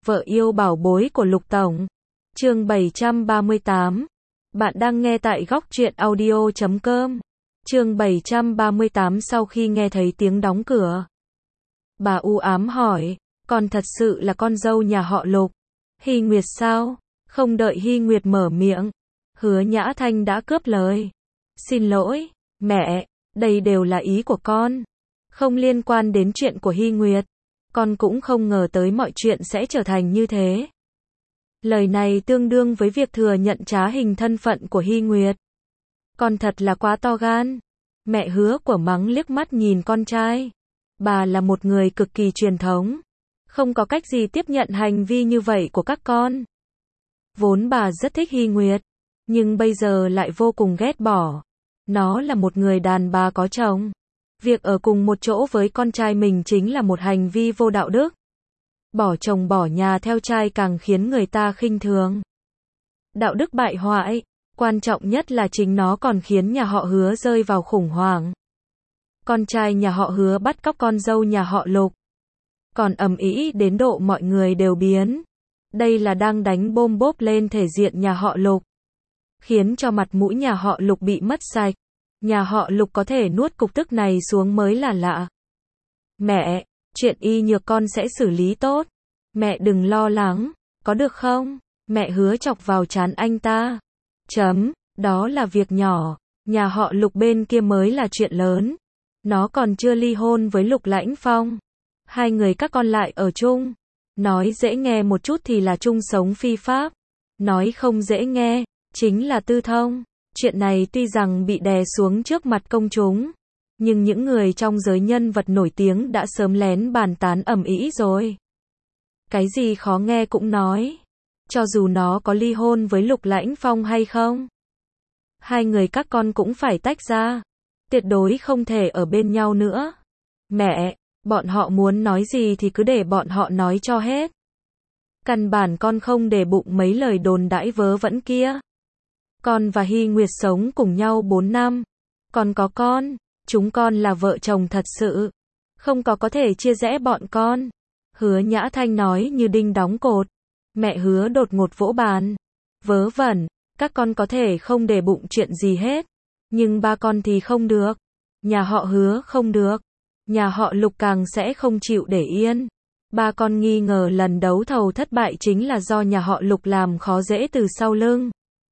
Vợ yêu bảo bối của Lục Tổng. Chương 738. Bạn đang nghe tại góc truyện audio.com. Chương 738. Sau khi nghe thấy tiếng đóng cửa, bà u ám hỏi, con thật sự là con dâu nhà họ Lục? Hy Nguyệt sao? Không đợi Hy Nguyệt mở miệng, Hứa Nhã Thanh đã cướp lời. Xin lỗi, mẹ, đây đều là ý của con, không liên quan đến chuyện của Hy Nguyệt. Con cũng không ngờ tới mọi chuyện sẽ trở thành như thế. Lời này tương đương với việc thừa nhận trá hình thân phận của Hy Nguyệt. Con thật là quá to gan. Mẹ Hứa của mắng liếc mắt nhìn con trai. Bà là một người cực kỳ truyền thống, không có cách gì tiếp nhận hành vi như vậy của các con. Vốn bà rất thích Hy Nguyệt, nhưng bây giờ lại vô cùng ghét bỏ. Nó là một người đàn bà có chồng. Việc ở cùng một chỗ với con trai mình chính là một hành vi vô đạo đức. Bỏ chồng bỏ nhà theo trai càng khiến người ta khinh thường. Đạo đức bại hoại, quan trọng nhất là chính nó còn khiến nhà họ Hứa rơi vào khủng hoảng. Con trai nhà họ Hứa bắt cóc con dâu nhà họ Lục, còn ầm ĩ đến độ mọi người đều biến. Đây là đang đánh bôm bốp lên thể diện nhà họ Lục, khiến cho mặt mũi nhà họ Lục bị mất sạch. Nhà họ Lục có thể nuốt cục tức này xuống mới là lạ. Mẹ, chuyện y nhược con sẽ xử lý tốt. Mẹ đừng lo lắng, có được không? Mẹ Hứa chọc vào trán anh ta. Đó là việc nhỏ, nhà họ Lục bên kia mới là chuyện lớn. Nó còn chưa ly hôn với Lục Lãnh Phong. Hai người các con lại ở chung. Nói dễ nghe một chút thì là chung sống phi pháp. Nói không dễ nghe, chính là tư thông. Chuyện này tuy rằng bị đè xuống trước mặt công chúng, nhưng những người trong giới nhân vật nổi tiếng đã sớm lén bàn tán ầm ĩ rồi. Cái gì khó nghe cũng nói. Cho dù nó có ly hôn với Lục Lãnh Phong hay không, hai người các con cũng phải tách ra. Tuyệt đối không thể ở bên nhau nữa. Mẹ, bọn họ muốn nói gì thì cứ để bọn họ nói cho hết. Căn bản con không để bụng mấy lời đồn đãi vớ vẩn kia. Con và Hy Nguyệt sống cùng nhau 4 năm. Con có con, chúng con là vợ chồng thật sự. Không có thể chia rẽ bọn con. Hứa Nhã Thanh nói như đinh đóng cột. Mẹ Hứa đột ngột vỗ bàn. Vớ vẩn, các con có thể không để bụng chuyện gì hết. Nhưng ba con thì không được. Nhà họ Hứa không được. Nhà họ Lục càng sẽ không chịu để yên. Ba con nghi ngờ lần đấu thầu thất bại chính là do nhà họ Lục làm khó dễ từ sau lưng.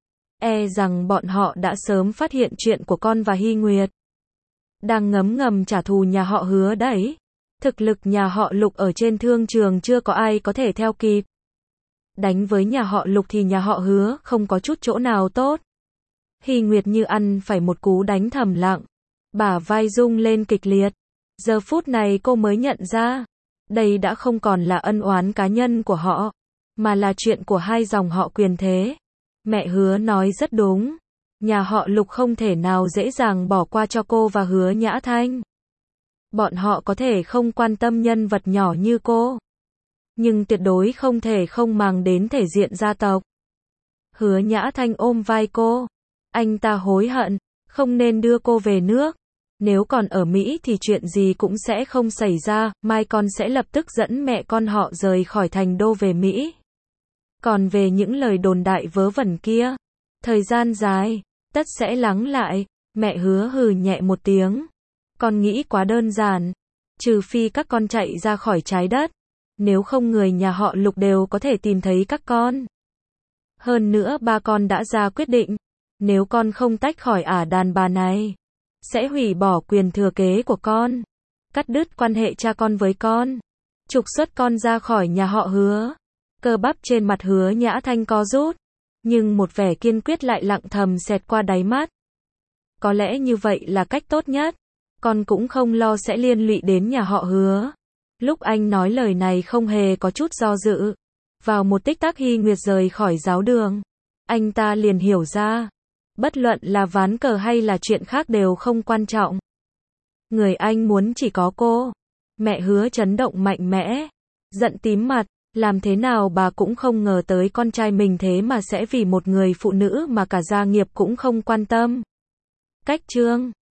E rằng bọn họ đã sớm phát hiện chuyện của con và Hy Nguyệt. Đang ngấm ngầm trả thù nhà họ Hứa đấy. Thực lực nhà họ Lục ở trên thương trường chưa có ai có thể theo kịp. Đánh với nhà họ Lục thì nhà họ Hứa không có chút chỗ nào tốt. Hy Nguyệt như ăn phải một cú đánh thầm lặng. Bả vai rung lên kịch liệt. Giờ phút này cô mới nhận ra, đây đã không còn là ân oán cá nhân của họ, mà là chuyện của hai dòng họ quyền thế. Mẹ Hứa nói rất đúng. Nhà họ Lục không thể nào dễ dàng bỏ qua cho cô và Hứa Nhã Thanh. Bọn họ có thể không quan tâm nhân vật nhỏ như cô, nhưng tuyệt đối không thể không màng đến thể diện gia tộc. Hứa Nhã Thanh ôm vai cô. Anh ta hối hận, không nên đưa cô về nước. Nếu còn ở Mỹ thì chuyện gì cũng sẽ không xảy ra, mai con sẽ lập tức dẫn mẹ con họ rời khỏi thành đô về Mỹ. Còn về những lời đồn đại vớ vẩn kia, thời gian dài, tất sẽ lắng lại. Mẹ Hứa hừ nhẹ một tiếng. Con nghĩ quá đơn giản. Trừ phi các con chạy ra khỏi trái đất. Nếu không người nhà họ Lục đều có thể tìm thấy các con. Hơn nữa ba con đã ra quyết định. Nếu con không tách khỏi đàn bà này, sẽ hủy bỏ quyền thừa kế của con. Cắt đứt quan hệ cha con với con. Trục xuất con ra khỏi nhà họ Hứa. Cơ bắp trên mặt Hứa Nhã Thanh co rút, nhưng một vẻ kiên quyết lại lặng thầm xẹt qua đáy mắt. Có lẽ như vậy là cách tốt nhất. Con cũng không lo sẽ liên lụy đến nhà họ Hứa. Lúc anh nói lời này không hề có chút do dự. Vào một tích tắc Hy Nguyệt rời khỏi giáo đường, anh ta liền hiểu ra, bất luận là ván cờ hay là chuyện khác đều không quan trọng. Người anh muốn chỉ có cô. Mẹ Hứa chấn động mạnh mẽ, giận tím mặt. Làm thế nào bà cũng không ngờ tới con trai mình thế mà sẽ vì một người phụ nữ mà cả gia nghiệp cũng không quan tâm. Cách chương